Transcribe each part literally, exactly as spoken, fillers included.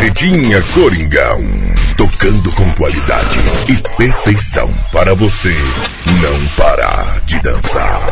Carretinha Coringão, tocando com qualidade e perfeição para você não parar de dançar.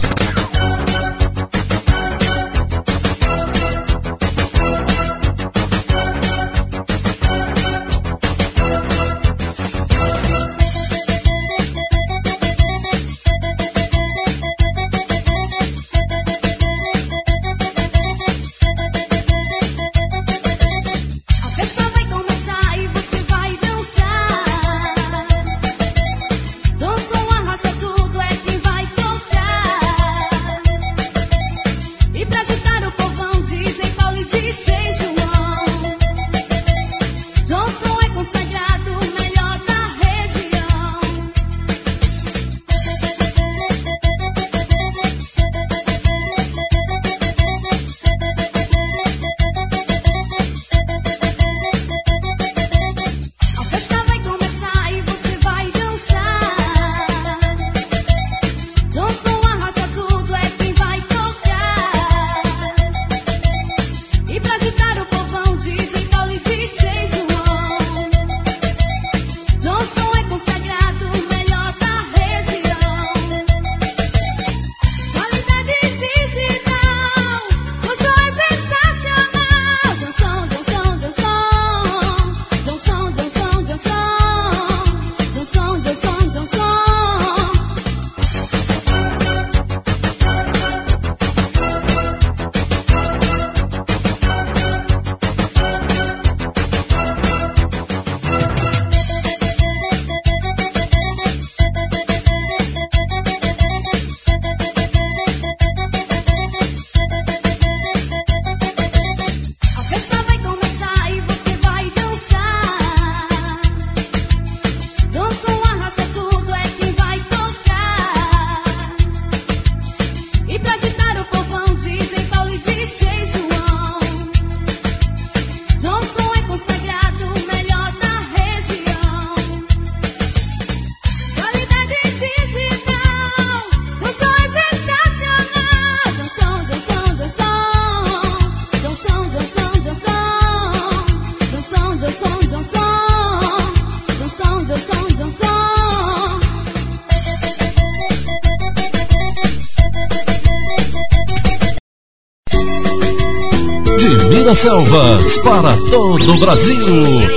Selvas para todo o Brasil,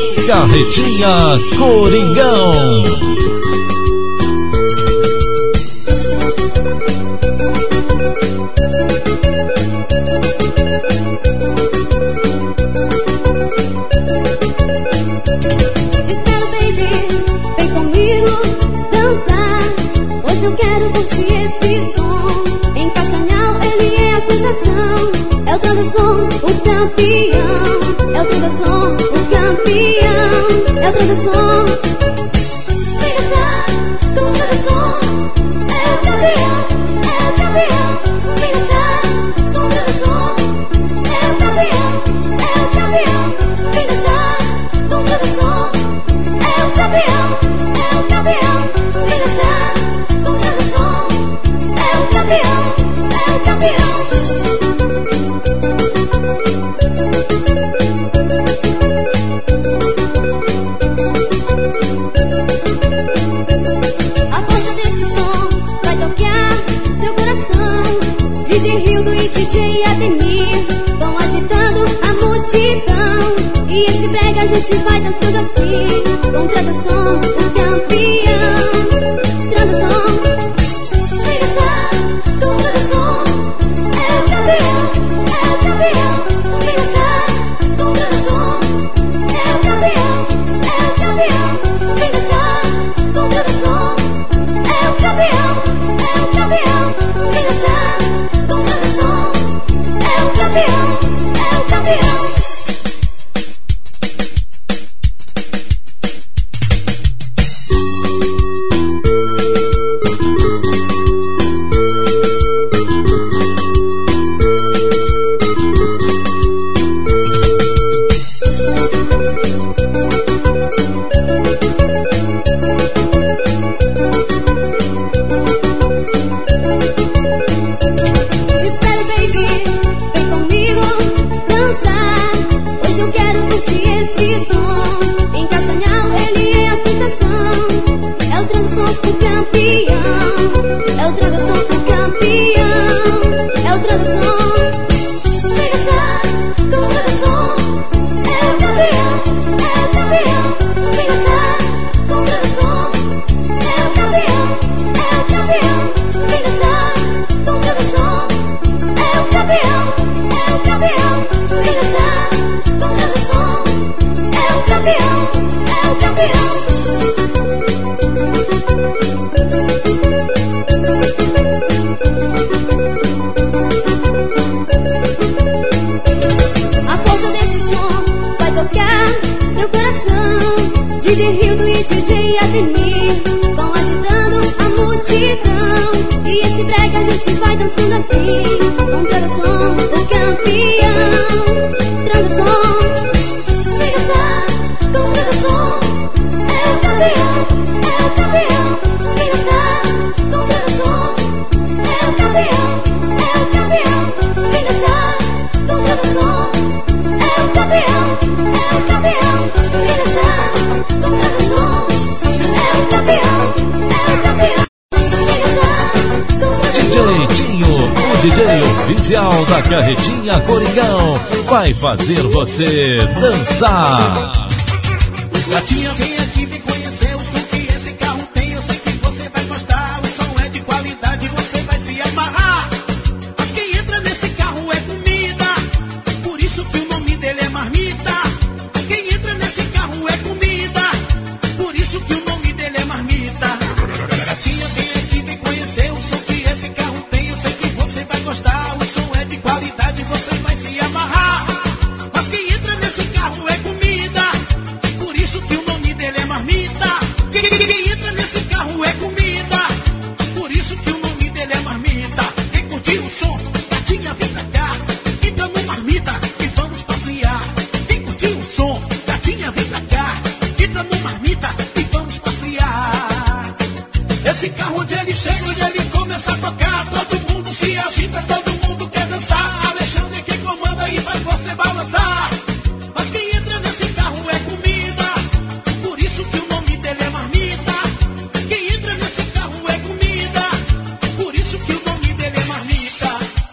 Carretinha Coringão. Espero, baby, vem comigo dançar. Hoje eu quero curtir esse som. Em Castanhal ele é a sensação. É o Transação, o campeão. É o Transação, o campeão. É o Transação. Vem dançar com o Transação. É o campeão, é o campeão. Vem dançar com o Transação. É o campeão, é o campeão. Vem dançar com o Transação. É o campeão, é o campeão. Vem dançar com o Transação. É o campeão, é o campeão. D J Hildo e D J Ademir vão agitando a multidão. E esse brega a gente vai dançando assim. Com Transação, o campeão. Transação. Vem dançar com Transação. É o campeão, é o campeão. Vem dançar com Transação. É o campeão, é o campeão. Vem dançar com Transação. É o campeão, é o campeão. Vem dançar. É o campeão, é o campeão. esse som. Em Castanhal ele é a sensação. É o Transa Som o campeão. É o Transa Som o campeão. É o Transa Som. Vem dançar com o Transa Som. É o campeão, é o campeão. Vem dançar com o Transa Som. É o campeão, é o campeão. Vem dançar com o Transa Som. É o campeão, é o campeão. Vem dançar com o Transa Som. É o campeão, é o campeão. A força desse som vai tocar teu coração. D J Hildo e D J Ademir vão agitando a multidão. E esse brega a gente vai dançando assim. Com Transa Som, o campeão. Transa Som, vem dançar com Transa Som. É o campeão, é o campeão. Vem dançar com Transa Som. É o campeão, é o campeão. Vem dançar com Transa Som. É o campeão, é o campeão. Vem dançar com Transa Som. É o campeão, é o campeão. Vem dançar com Transa D J Tinho, o D J oficial da Carretinha Coringão, vai fazer você dançar. Gatinha, vem aqui, vem conhecer o som que esse carro tem. Eu sei que você vai gostar. O som é de qualidade, você vai se amarrar. Mas quem entra nesse carro é comida, por isso que o nome dele é marmita. Quem entra nesse carro é comida, por isso que o nome dele é marmita. Gatinha, vem aqui, vem conhecer o som que esse carro tem. Eu sei que você vai gostar. O som é de qualidade, você vai se amarrar. Mas quem entra nesse carro é comida, por isso que o nome dele é marmita. Quem, quem entra nesse carro é comida, por isso que o nome dele é marmita. Quem curtiu o som, gatinha, vem pra cá. Entra no marmita e vamos passear. Quem curtiu o som, gatinha, vem pra cá. Entra no marmita e vamos passear. Esse carro onde ele chega, onde ele começa a tocar, todo mundo se agita, todo mundo quer dançar. Alexandre que comanda e faz você balançar. Mas quem entra nesse carro é comida, por isso que o nome dele é marmita. Quem entra nesse carro é comida, por isso que o nome dele é marmita.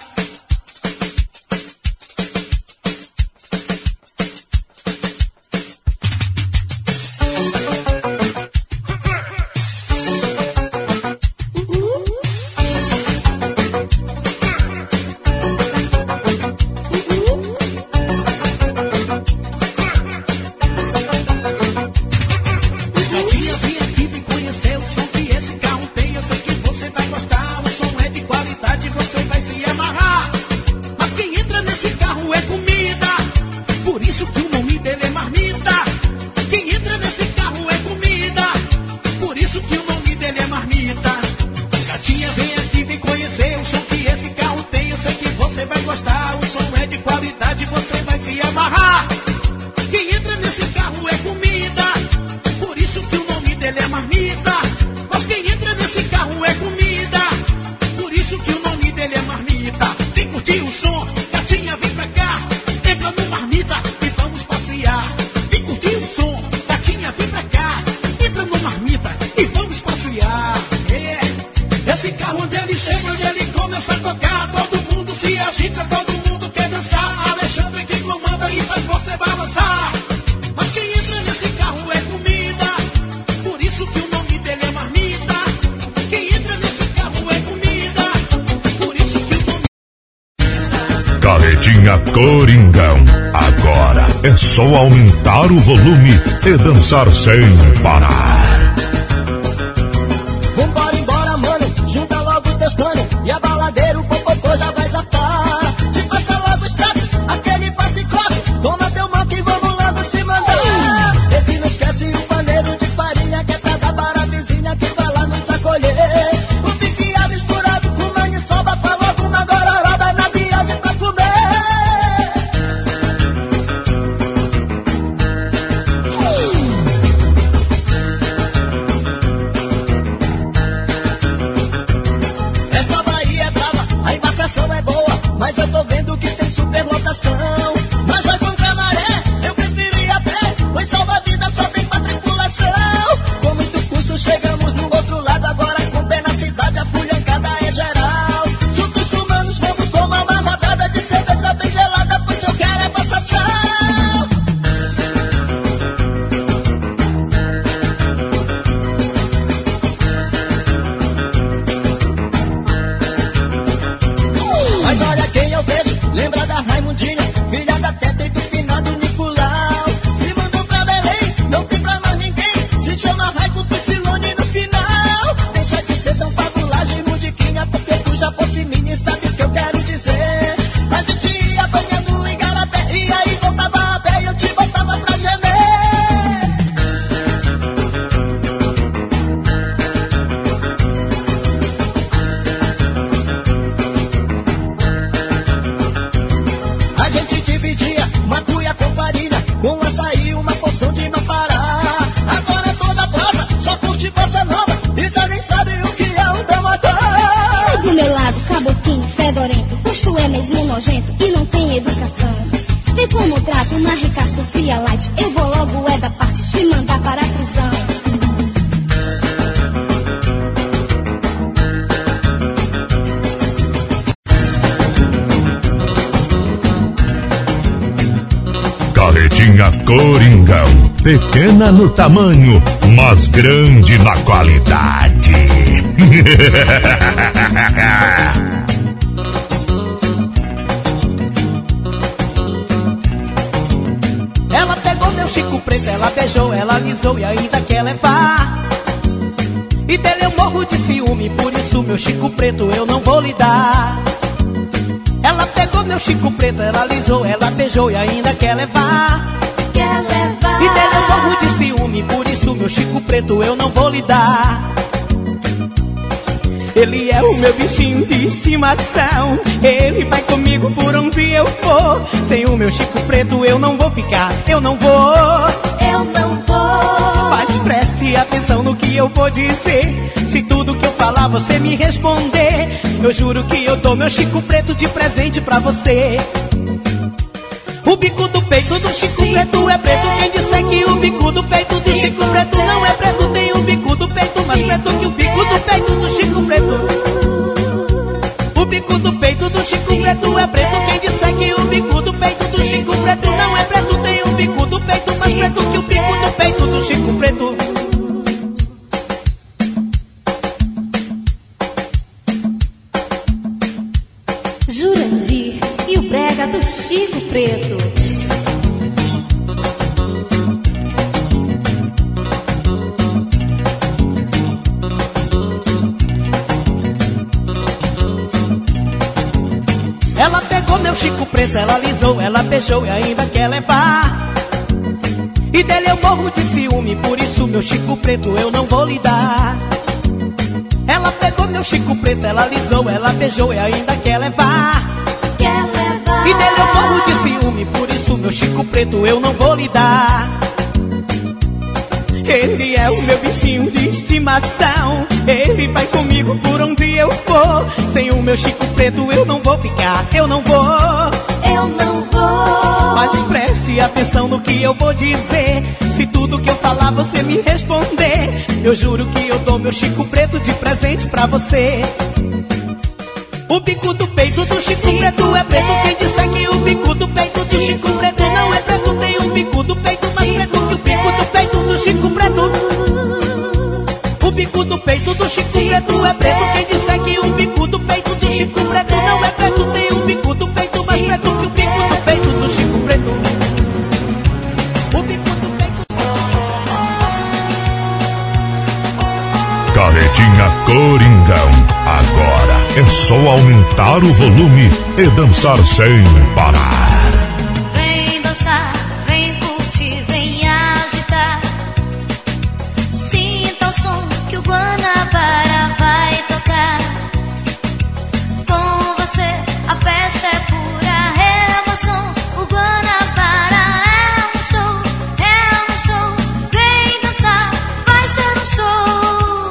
Gatinha, vem aqui, vem conhecer o som que esse carro tem. Eu sei que você vai gostar. O som é de qualidade, você vai se amarrar. Mas quem entra nesse carro é comida, por isso que o nome dele é marmita. Quem entra nesse carro é comida, por isso que o nome dele é marmita. Gatinha, vem aqui, vem conhecer o som que esse carro tem. Eu sei que você vai gostar. O som é de qualidade, você vai se amarrar. Quem entra nesse carro é comida, por isso que o nome dele é marmita. Mas quem entra nesse carro é comida, por isso que o nome dele é marmita. Vem curtir o som, gatinha, vem pra cá. Entra no marmita e vamos passear. Vem curtir o som, gatinha, vem pra cá. Entra no marmita e vamos passear. É. Esse carro onde ele chega, onde ele começa a tocar, todo mundo se agita, todo mundo quer dançar. Alexandre que comanda e faz você balançar. Mas quem entra nesse carro é comida, por isso que o nome dele é marmita. Quem entra nesse carro é comida, por isso que o nome... Carretinha Coringão. Agora é só aumentar o volume e dançar sem parar. Vambora embora, mano, junta logo teus planos. E a baladeira, o popopô já vai zapar. Se passa logo o extrato, aquele passe e copo. Toma teu mal que vamos logo se mandar. Esse não esquece o paneiro de farinha, que é pra dar para a vizinha que vai lá nos acolher. O piquiá misturado com maniçoba, falou uma gororoba na viagem pra comer. é mesmo nojento e não tem educação. Vem como trato na rica socialite, eu vou logo é da parte te mandar para a prisão. Carretinha Coringão, pequena no tamanho, mas grande na qualidade. Ela pegou meu Chico Preto, ela beijou, ela alisou e ainda quer levar. E dele eu morro de ciúme, por isso meu Chico Preto eu não vou lhe dar. Ela pegou meu Chico Preto, ela alisou, ela beijou e ainda quer levar. Quer levar. E dele eu morro de ciúme, por isso meu Chico Preto eu não vou lhe dar. Ele é o meu bichinho de estimação, ele vai comigo por onde eu for. Sem o meu Chico Preto eu não vou ficar, eu não vou. Eu não vou. Mas preste atenção no que eu vou dizer. Se tudo que eu falar você me responder, eu juro que eu dou meu Chico Preto de presente pra você. O bico do peito do Chico Preto é preto. Quem disser que o bico do peito do Chico Preto não é preto, tem o bico do peito mais preto que o bico do peito do Chico Preto. O bico do peito do Chico Preto é preto. Quem disser que o bico do peito do Chico Preto não é preto, tem o bico do peito mais preto que o bico do peito do Chico Preto. Jurandir e o brega do Chico Preto. Ela pegou meu Chico Preto, ela alisou, ela beijou e ainda quer levar. E dele eu morro de ciúme, por isso meu Chico Preto eu não vou lhe dar. Ela pegou meu Chico Preto, ela alisou, ela beijou e ainda quer levar. Quer levar. E dele eu morro de ciúme, por isso meu Chico Preto eu não vou lhe dar. Ele é o meu bichinho de estimação, ele vai comigo por onde eu for. Sem o meu Chico Preto eu não vou ficar, eu não vou. Eu não vou. Mas preste atenção no que eu vou dizer. Se tudo que eu falar você me responder, eu juro que eu dou meu Chico Preto de presente pra você. O bico do peito do Chico Preto é preto. Quem disser que o bico do peito do Chico Preto não é preto, tem o bico do peito mais preto que o bico do peito do Chico Preto. O bico do peito do Chico Preto é preto. Quem disser que o bico do peito do Chico Preto não é preto, tem o bico do peito mais preto que o bico do peito do Chico Preto. O bico do peito. Carretinha Coringão. Agora é só aumentar o volume e dançar sem parar. Vem dançar, vem curtir, vem agitar. Sinta o som que o Guanabara vai tocar. Com você a festa é pura emoção. O Guanabara é um show, é um show. Vem dançar, vai ser um show.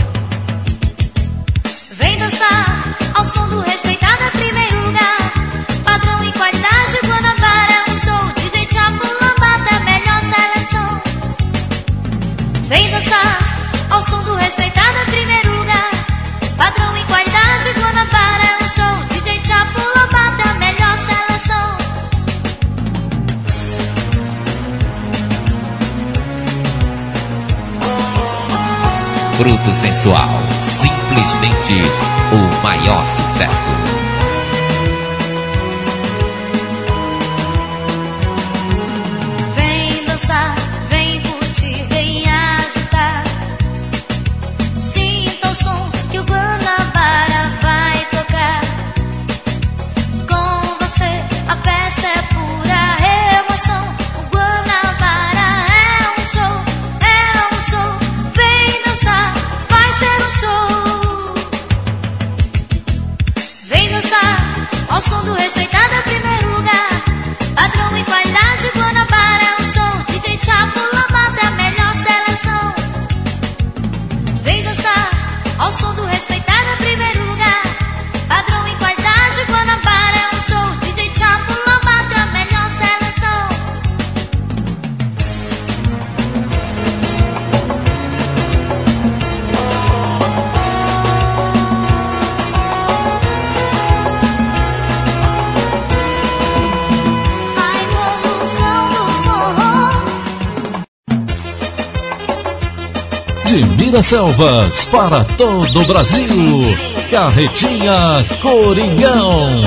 Vem dançar ao som do respeitado em primeiro lugar. Padrão e qualidade, Guanabara é um show. D J Chapo Lambata é a melhor seleção. Vem dançar ao som do respeitado em primeiro lugar. Padrão e qualidade, Guanabara é um show. D J Chapo Lambata é a melhor seleção. Fruto Sensual, simplesmente o maior sucesso. Vem dançar, vem curtir, vem agitar. Sinta o som que o Guanabara vai tocar. Com você a festa é pura emoção. O Guanabara é um show, é um show. Vem dançar, vai ser um show. Vem dançar. De Miraselvas para todo o Brasil, Carretinha Coringão.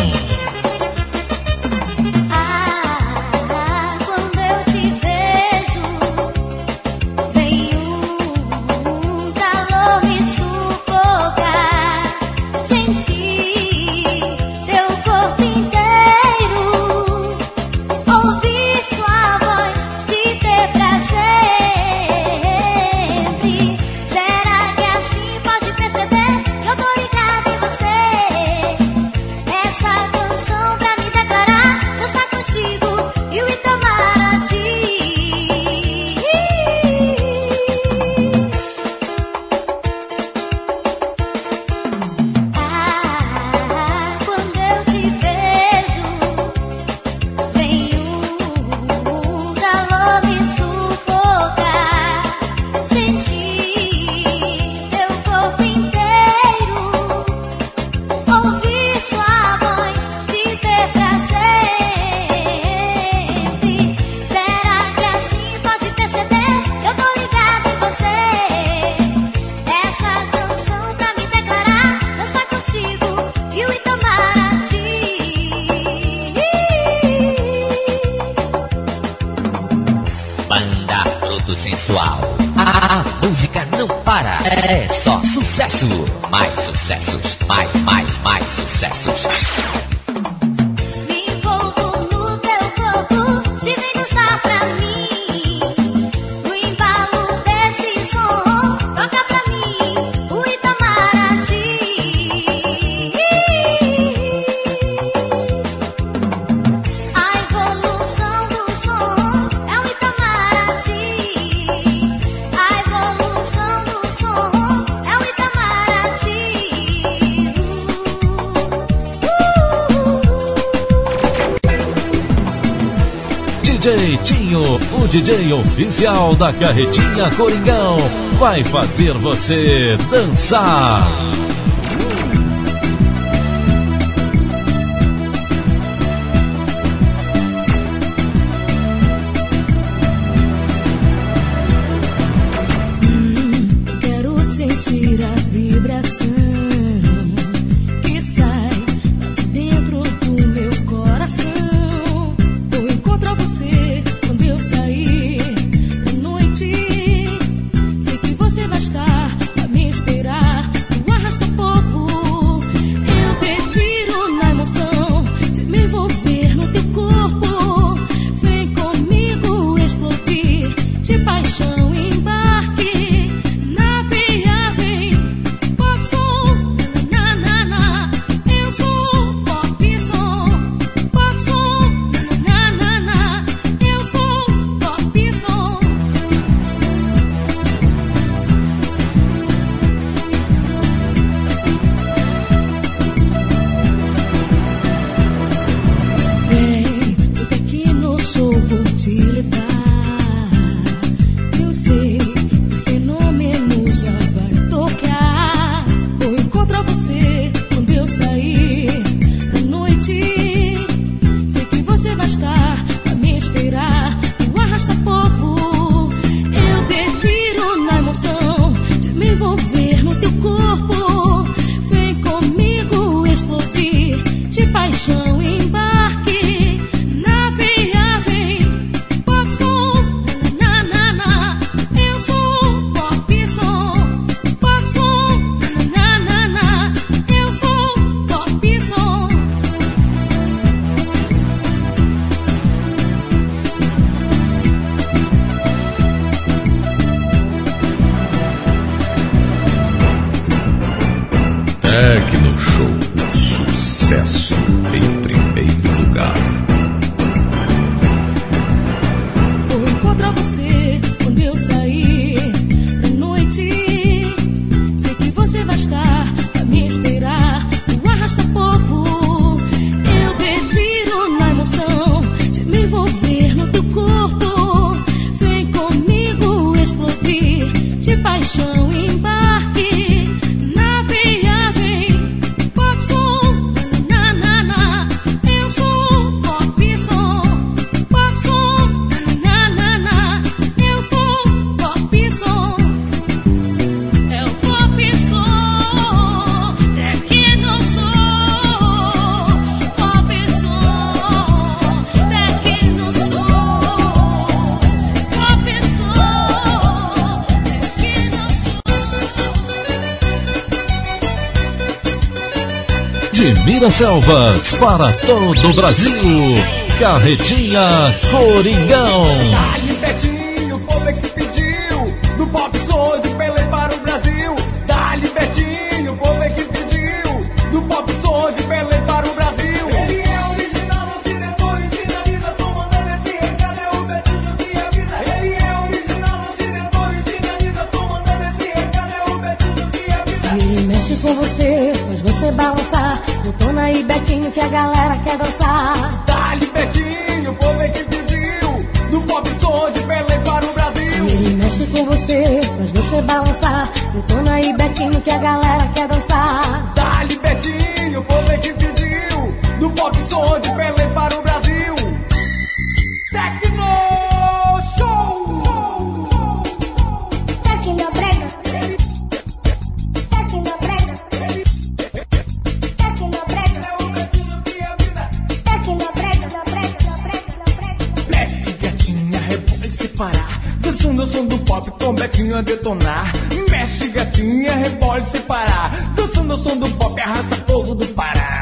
Sensual. A, a música não para, é só sucesso. Mais sucessos, mais, mais, mais sucessos. D J Tinho, o D J oficial da Carretinha Coringão, vai fazer você dançar. Hum, quero sentir a vibração que sai de dentro do meu coração. Você, quando eu sair à noite, sei que você vai estar a me esperar no arrasta-povo. Eu prefiro na emoção de me envolver no teu corpo. Vem comigo explodir de paixão, embarque na viagem. Pop som, na na na, eu sou pop som, pop som, na na na. Eu sou pop som. Vem, porque aqui no show vou te levar. Eu sei que o fenômeno já vai tocar. Vou encontrar você quando eu sair à noite. Sei que você vai estar a me esperar no arrasta-povo. Eu prefiro na emoção de me envolver no teu corpo. Vem comigo explodir de paixão, embarque na viagem. Pop som, na na na, eu sou pop som, pop som, na na na, eu sou pop som. Tecno Show, sucesso em primeiro lugar. Vou encontrar você quando eu sair à noite. Sei que você vai estar a me esperar no arrasta-povo. Eu prefiro na emoção de me envolver no teu corpo. Vem comigo explodir de paixão, embarque na viagem. Pop som, na na de Miraselvas para todo o Brasil. Carretinha Coringão. Dá-lhe Betinho, o povo é que pediu. Do pop sou de Pelé para o Brasil. Dá-lhe Betinho, o povo é que pediu. Do pop sou de Pelé para o Brasil. Ele é original, não se depois finaliza. Tô mandando esse recado, é o Betinho que avisa. Ele é original, não se depois finaliza. Tô mandando esse recado, é o Betinho que avisa. Ele mexe com você, faz você balançar. Detona aí, Betinho, que a galera quer dançar. Dá-lhe Betinho, o povo é que pediu. Do pop sou de Pelé para o Brasil. Ele mexe com você, faz você balançar. Detona aí, Betinho, que a galera quer dançar. Dá-lhe Betinho, o povo é que pediu. Do pop sou de Pelé para o Brasil. Tecno Show! Tecno Brega. Tecno Brega. Tecno Brega. É o Betinho que avisa. Tecno Brega. Brega, Brega, Brega. Mexe, gatinha, rebola se parar. Dançando o som do pop com Betinho a detonar. Mexe, gatinha, rebola se parar. Dançando o som do pop, arrasta povo do Pará.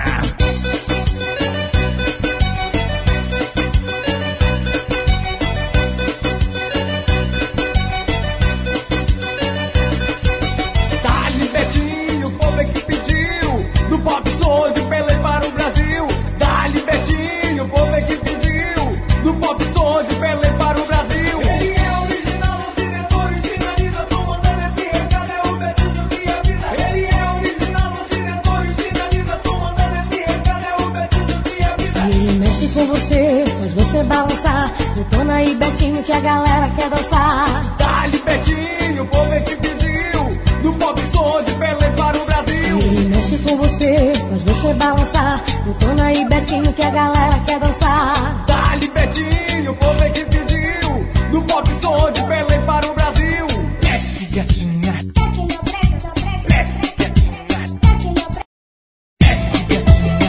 Dá-lhe Betinho, o povo é que pediu. Do pop sou de Pelé para o Brasil. Dá-lhe Betinho, o povo é que pediu. Do pop sou de Pelé para o Brasil. Ele é original, não se depois finaliza. Tô mandando esse recado, é o Betinho que avisa. Ele é original, não se depois finaliza. Tô mandando esse recado, é o Betinho que avisa. Ele mexe com você, faz você balançar. Detona aí, Betinho, que a galera quer dançar. Dá-lhe Betinho, o povo é que pediu. Do pop sou de Pelé para o Brasil. Ele mexe com você, faz você balançar. Detona aí, Betinho, que a galera quer dançar. Dá-lhe Betinho, o povo é que pediu. Do pop sou de Pelé para o Brasil. Mexe, gatinha. Tecno Brega, Brega. Mexe, gatinha. Mexe, gatinha.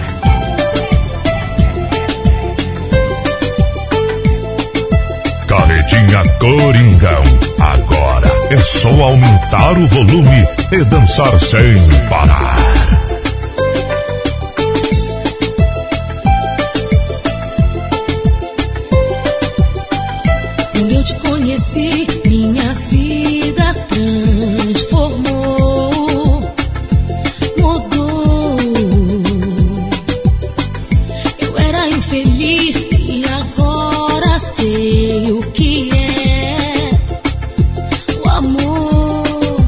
Carretinha Coringão. Agora é só aumentar o volume e dançar sem parar. Quando eu te conheci, minha vida transformou, mudou. Eu era infeliz e agora sei o que é o amor.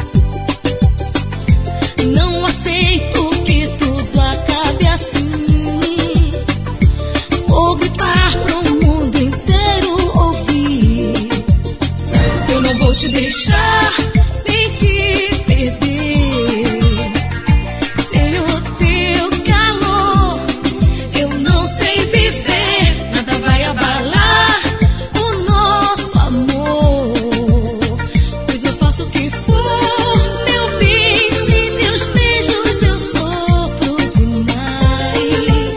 Não aceito que tudo acabe assim. Vou gritar pro mundo inteiro ouvir. Eu não vou te deixar nem te perder. Sem o teu calor eu não sei viver. Nada vai abalar o nosso amor, pois eu faço o que for, meu bem. Sem teus beijos eu sofro demais.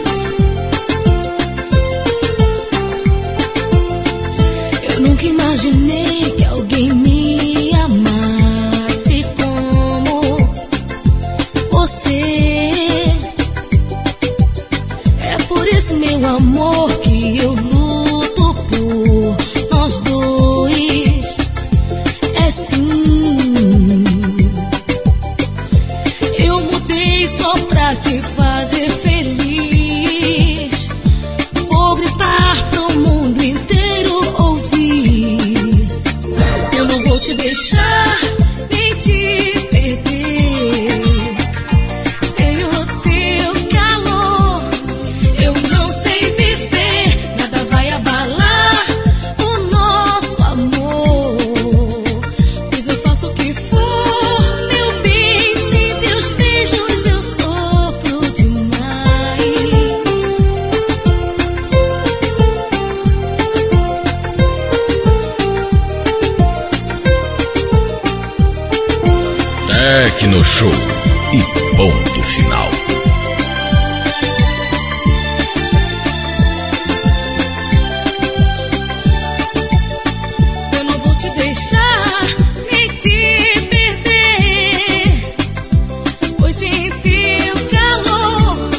Eu nunca imaginei que alguém me amasse como você. É por isso, meu amor, que eu luto por nós dois. É sim, eu mudei só pra te fazer feliz. Vou gritar pro mundo inteiro ouvir. Eu não vou te deixar nem te perder. Sem o teu calor eu não sei viver. Nada vai abalar o nosso amor, pois eu faço o que for, meu bem. Sem teus beijos eu sofro demais. Tecno Show e ponto final. Eu não vou te deixar nem te perder, pois sem teu calor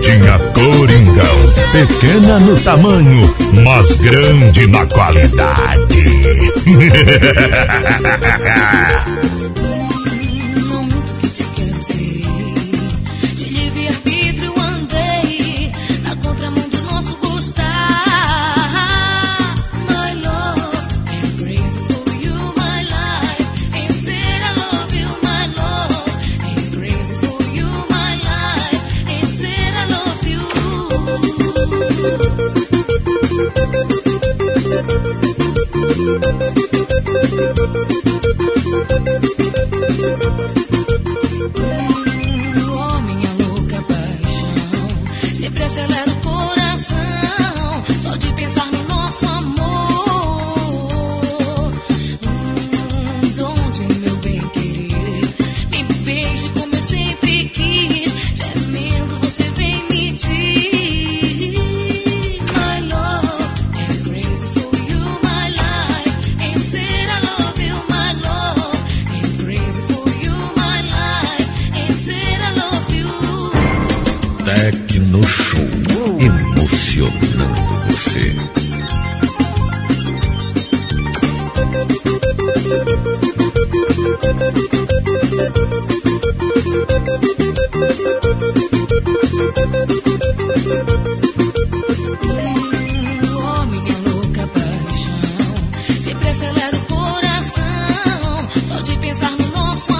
Carretinha Coringão, pequena no tamanho, mas grande na qualidade. Não muito que te quero ser, de livre arbítrio andei na contramão do nosso gostar. My love, I'm crazy for you, my life, and said I love you, my love, I'm crazy for you, my life, and said I love you. Oh, minha louca paixão, sempre acelera o coração, só de pensar no nosso amor. Hum, donde meu bem querer, me beije como eu sempre quis, gemendo você vem me diz. My love, I'm crazy for you, my life, and said I love you, my love, I'm crazy for you, my life, and said I love you. Tecno Show, emocionando você. Oh, minha louca paixão, sempre acelera o coração, só de pensar no nosso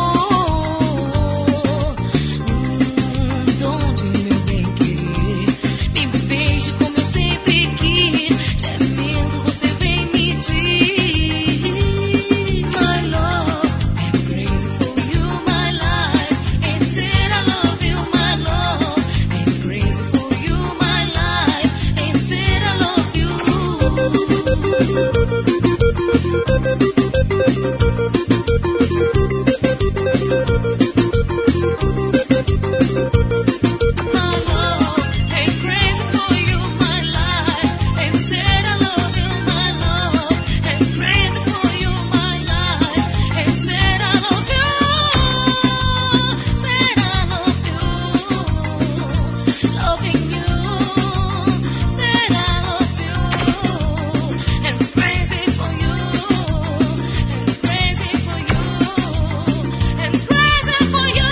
amor. Hum, donde meu bem querer, me beije como eu sempre quis, gemendo você vem me diz. My love, I'm crazy for you, my life, and said I love you, my love, I'm crazy for you, my life, and said I love you. My love, I'm crazy for you, my life, and said I love you, my love, I'm crazy for you, my life, and said I love you, said I love you, loving you, said I love you, and crazy for you, and crazy for you, and crazy for you.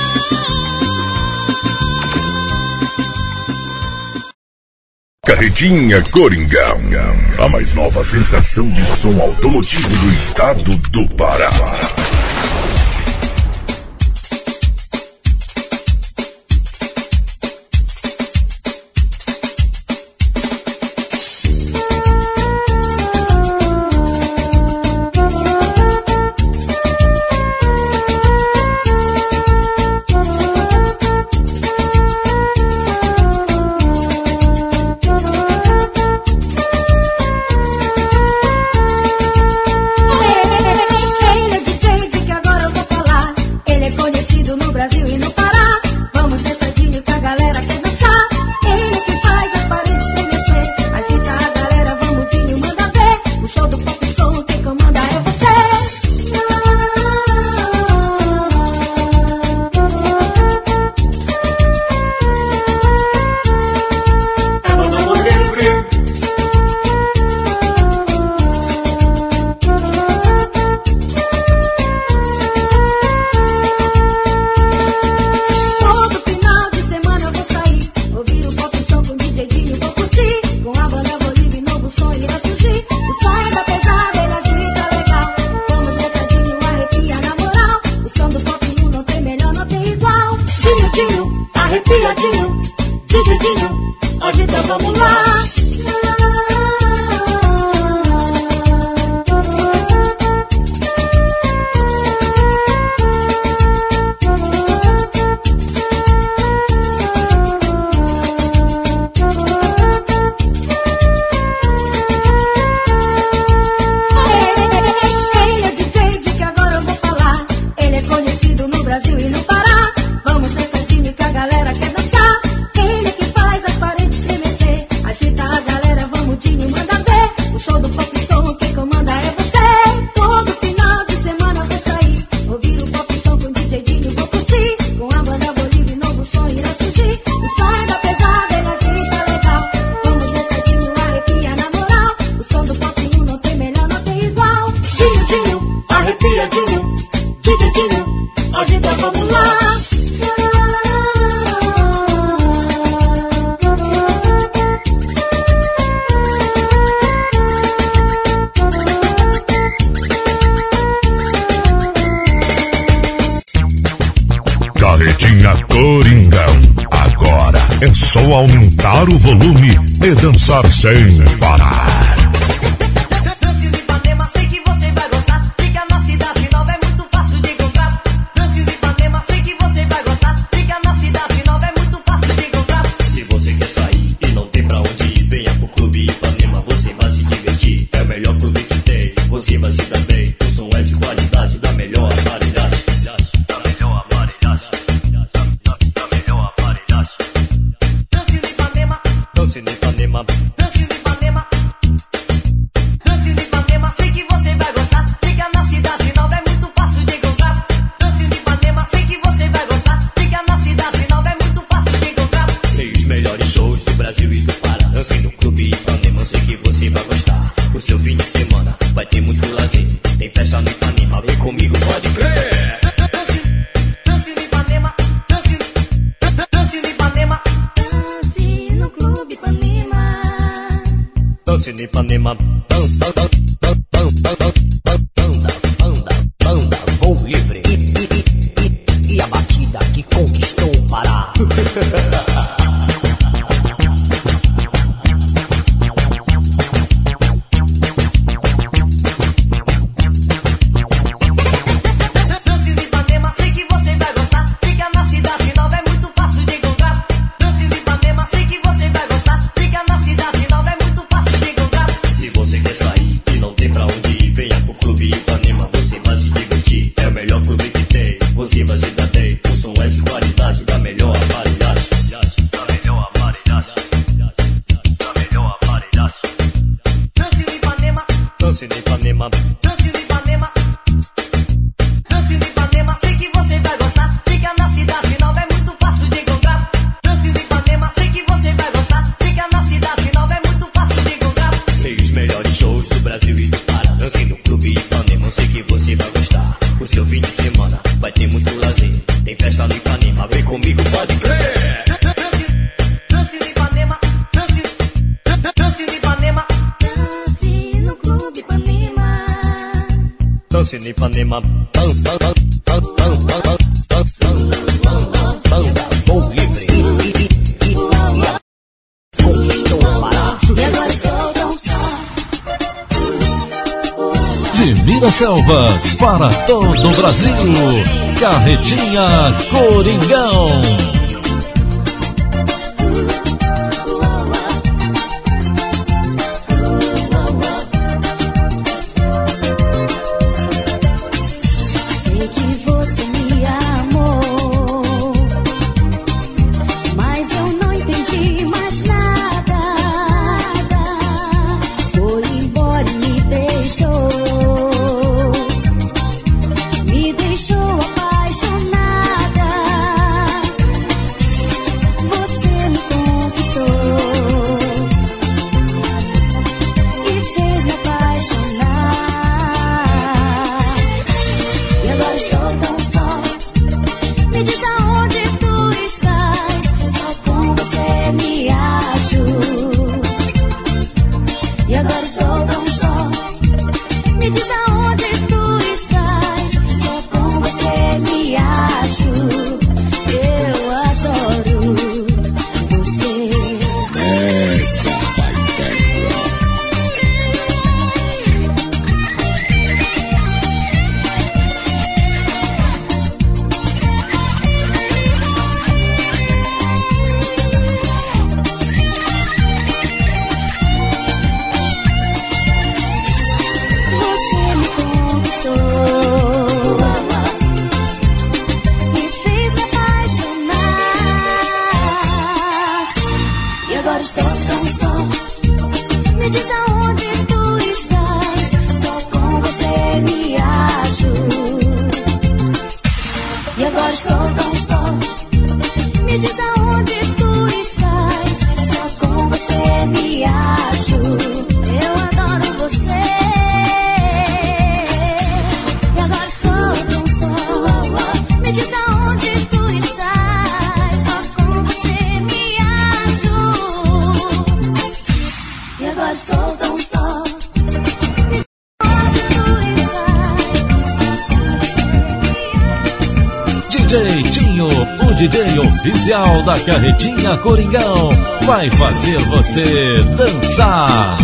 Carretinha Coringão, a mais nova sensação de som automotivo do estado do Pará. Ele é D J de que agora eu vou falar. Ele é conhecido no Brasil e no Pará. Vamos dançadinho que a galera quer dançar. Ele que faz as paredes estremecer. Agita a galera, vamos Dinho, manda ver. O show do pop som, quem comanda é você. Todo final de semana eu vou sair, ouvir o pop som com D J Dinho, vou curtir. Com a banda Bolívia, novo som ele vai surgir. O som ainda pesado, ele agita legal. Vamos dançadinho, arrepia na moral. O som do pop um não tem melhor, não tem igual. Dinho, Dinho, arrepiadinho. D J Dinho, hoje então vamos lá. Ele é D J de que agora eu vou falar. Ele é conhecido no Brasil e no Pará. Vamos dançadinho que a galera quer dançar. Ele que faz as paredes estremecer. Agita É só aumentar o volume e dançar sem parar. Dance de Ipanema, sei que você vai gostar. Fica na cidade nova, é muito fácil de encontrar. Dance de Ipanema, sei que você vai gostar. Fica na cidade nova, é muito fácil de encontrar. Se você quer sair e não tem pra onde ir, venha pro Clube Ipanema, você vai se divertir. É o melhor clube que tem, você vai se dar bem. O som é de qualidade, da melhor aparelhagem. Da melhor aparelhagem. Da melhor aparelhagem. Dance de Ipanema, Dance no Ipanema, dance de Ipanema. Dance de Ipanema, sei que você vai gostar. Fica na cidade nova, é muito fácil de encontrar. Dance de Ipanema, sei que você vai gostar. Fica na cidade nova, é muito fácil de encontrar. tem os melhores shows do Brasil e do Pará. Dance no Clube Ipanema, sei que você vai gostar. O seu fim de semana vai ter muito lazer. Tem festa no Ipanema, vem comigo, pode crer. Dance, dance de Ipanema, dance, dance de Ipanema. Dance no Clube Ipanema. Dance no Ipanema, ban- ban- ban- ban- ban- ban- ban- banda, banda, banda, voo livre. E, e, e, e a batida que conquistou o Pará. Dance de Ipanema, sei que você vai gostar. Fica na cidade nova, é muito fácil de encontrar. Dance de Ipanema, sei que você vai gostar. Fica na cidade nova, é muito fácil de encontrar. Se você quer sair e não tem pra onde ir, venha pro Clube Ipanema, você vai se divertir. É o melhor clube que tem, você vai se dar bem. O som é de qualidade, da melhor aparelhagem. Da melhor aparelhagem. Da melhor aparelhagem. Dance de Ipanema, Dance no Ipanema, dance de Ipanema. Dance de Ipanema, sei que você vai gostar. Fica na cidade nova, é muito fácil de encontrar. Dance de Ipanema, sei que você vai gostar. Fica na cidade nova, é muito fácil de encontrar. tem os melhores shows do Brasil e do Pará. Dance no Clube Ipanema, sei que você vai gostar. O seu fim de semana vai ter muito lazer. Tem festa no Ipanema, vem comigo, pode crer. Dance, dance de Ipanema, dance, dance de Ipanema. Dance no Clube Ipanema. Dance no Ipanema, ban- ban- ban- ban- ban- ban- ban- ban- ban- banda, voo livre. E, e, e, e a conquistou o Pará. E agora estou tão só. De Miraselvas para todo o Brasil, Carretinha Coringão. Sei que você me amou, mas eu não entendi mais nada. Foi embora e me deixou, me deixou apaixonada. Você me conquistou e fez me apaixonar. E agora estou tão só. Me diz aonde tu estás. Só com você me acho. E agora estou tão só. Me diz aonde tu estás. Só com você me acho. Eu adoro você. Você me conquistou e fez me apaixonar. E agora estou tão só. Me diz aonde tu estás. Só com você me acho. E agora estou tão só. Me diz aonde tu estás. Só com você me acho. Eu adoro você. E agora estou tão só. Me diz aonde tu estás. Só com você me acho. E agora estou tão só. D J oficial da Carretinha Coringão, vai fazer você dançar.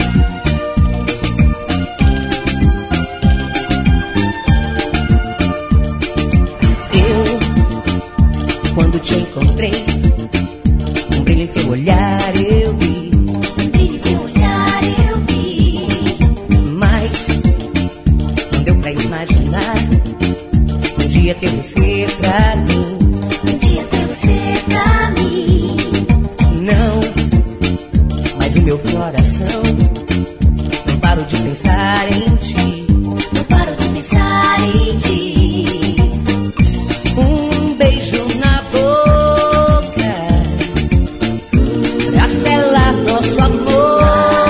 Eu, quando te encontrei, um brilho em teu olhar eu vi, Um brilho em teu olhar eu vi. mas não deu pra imaginar um dia ter você pra mim. Um dia ter você pra mim. Não, mas o meu coração não paro de pensar em ti. Não paro de pensar em ti. Um beijo na boca pra selar nosso amor.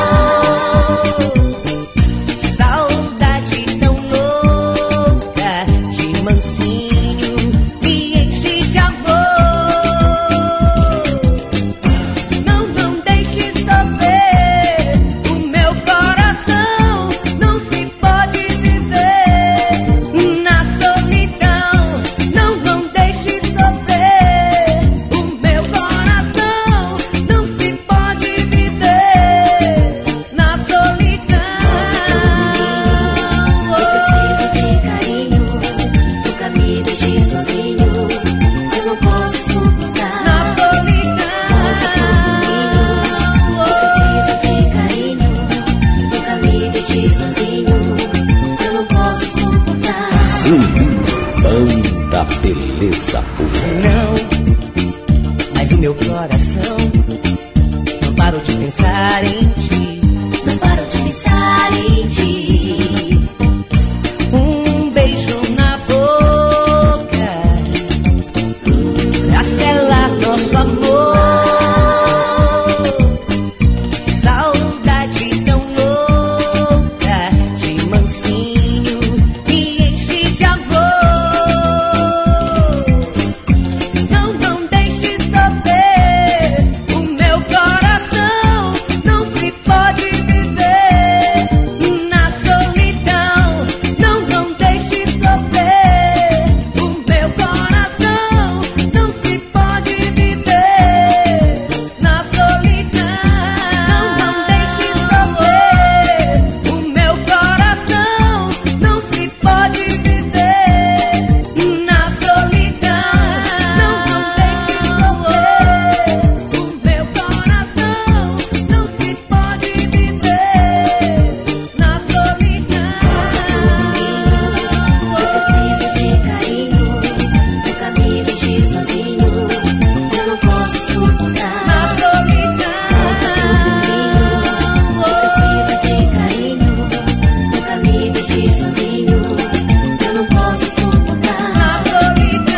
Saudade tão louca de mansinho me enche de amor. Não, não deixe sofrer o meu coração. Não se pode viver na solidão. Não, não deixe sofrer o meu coração. Não se pode viver na solidão. Eu preciso de carinho. Nunca me deixe sozinho. Eu não posso suportar. Na solidão. Eu preciso de carinho. Nunca me deixe sozinho. Eu não posso suportar. Banda Beleza Pura. Não, mas o meu coração não paro de pensar em ti. Não paro de pensar em ti. Um beijo na boca pra selar nosso amor. Saudade tão louca de mansinho me enche de amor. Não, não deixe sofrer o meu coração. Não se pode viver na solidão. Não, não deixe sofrer o meu coração. Não se pode viver na solidão. Não, não deixe sofrer o meu coração. Não se pode viver na solidão. Não, não deixe sofrer o meu coração. Não se pode viver na solidão. Eu preciso de carinho. Nunca me deixe sozinho. Eu não posso suportar. Na solidão. Eu preciso de carinho. Nunca me deixe sozinho. Eu não posso suportar. Na solidão.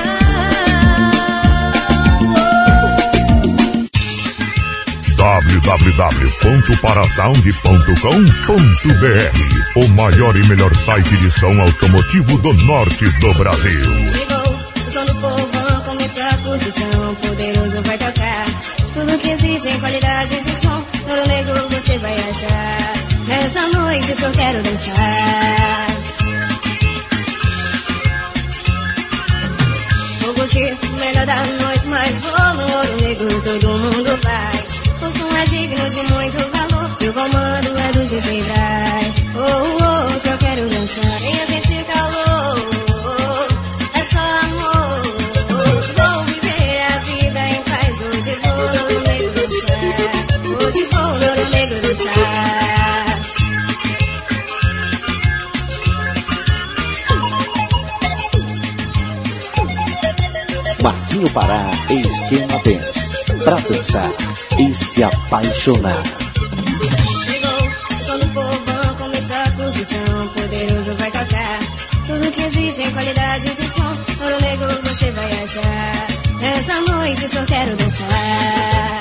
w w w ponto parasound ponto com ponto b r, o maior e melhor site de som automotivo do norte do Brasil. Chegou o som do povão, começou a posição, poderoso vai tocar. Tudo que existe em qualidade de som, ouro negro você vai achar. Nessa noite só quero dançar. Vou curtir o melhor da noite, mas vou no ouro negro, todo mundo vai. O som é digno de muito valor, e o comando é do D J Braz. Oh, oh, só quero dançar, venha sentir calor. É só amor, vou viver a vida em paz. Hoje vou no ouro negro dançar. Hoje vou no ouro negro dançar. Marquinho Pará e Esquema Dance. Pra dançar e se apaixonar. Chegou o som do povão, começou a posição, poderoso vai tocar. Tudo que existe em qualidade de som, ouro negro você vai achar. Essa noite só quero dançar.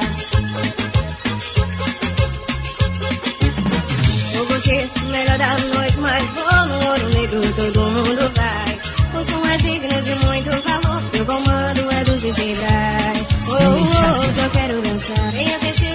Vou curtir o melhor da noite, mas vou no ouro negro, todo mundo vai. O som é digno de muito valor, e o comando é do D J Braz. Oh, oh, só quero dançar, venha assistir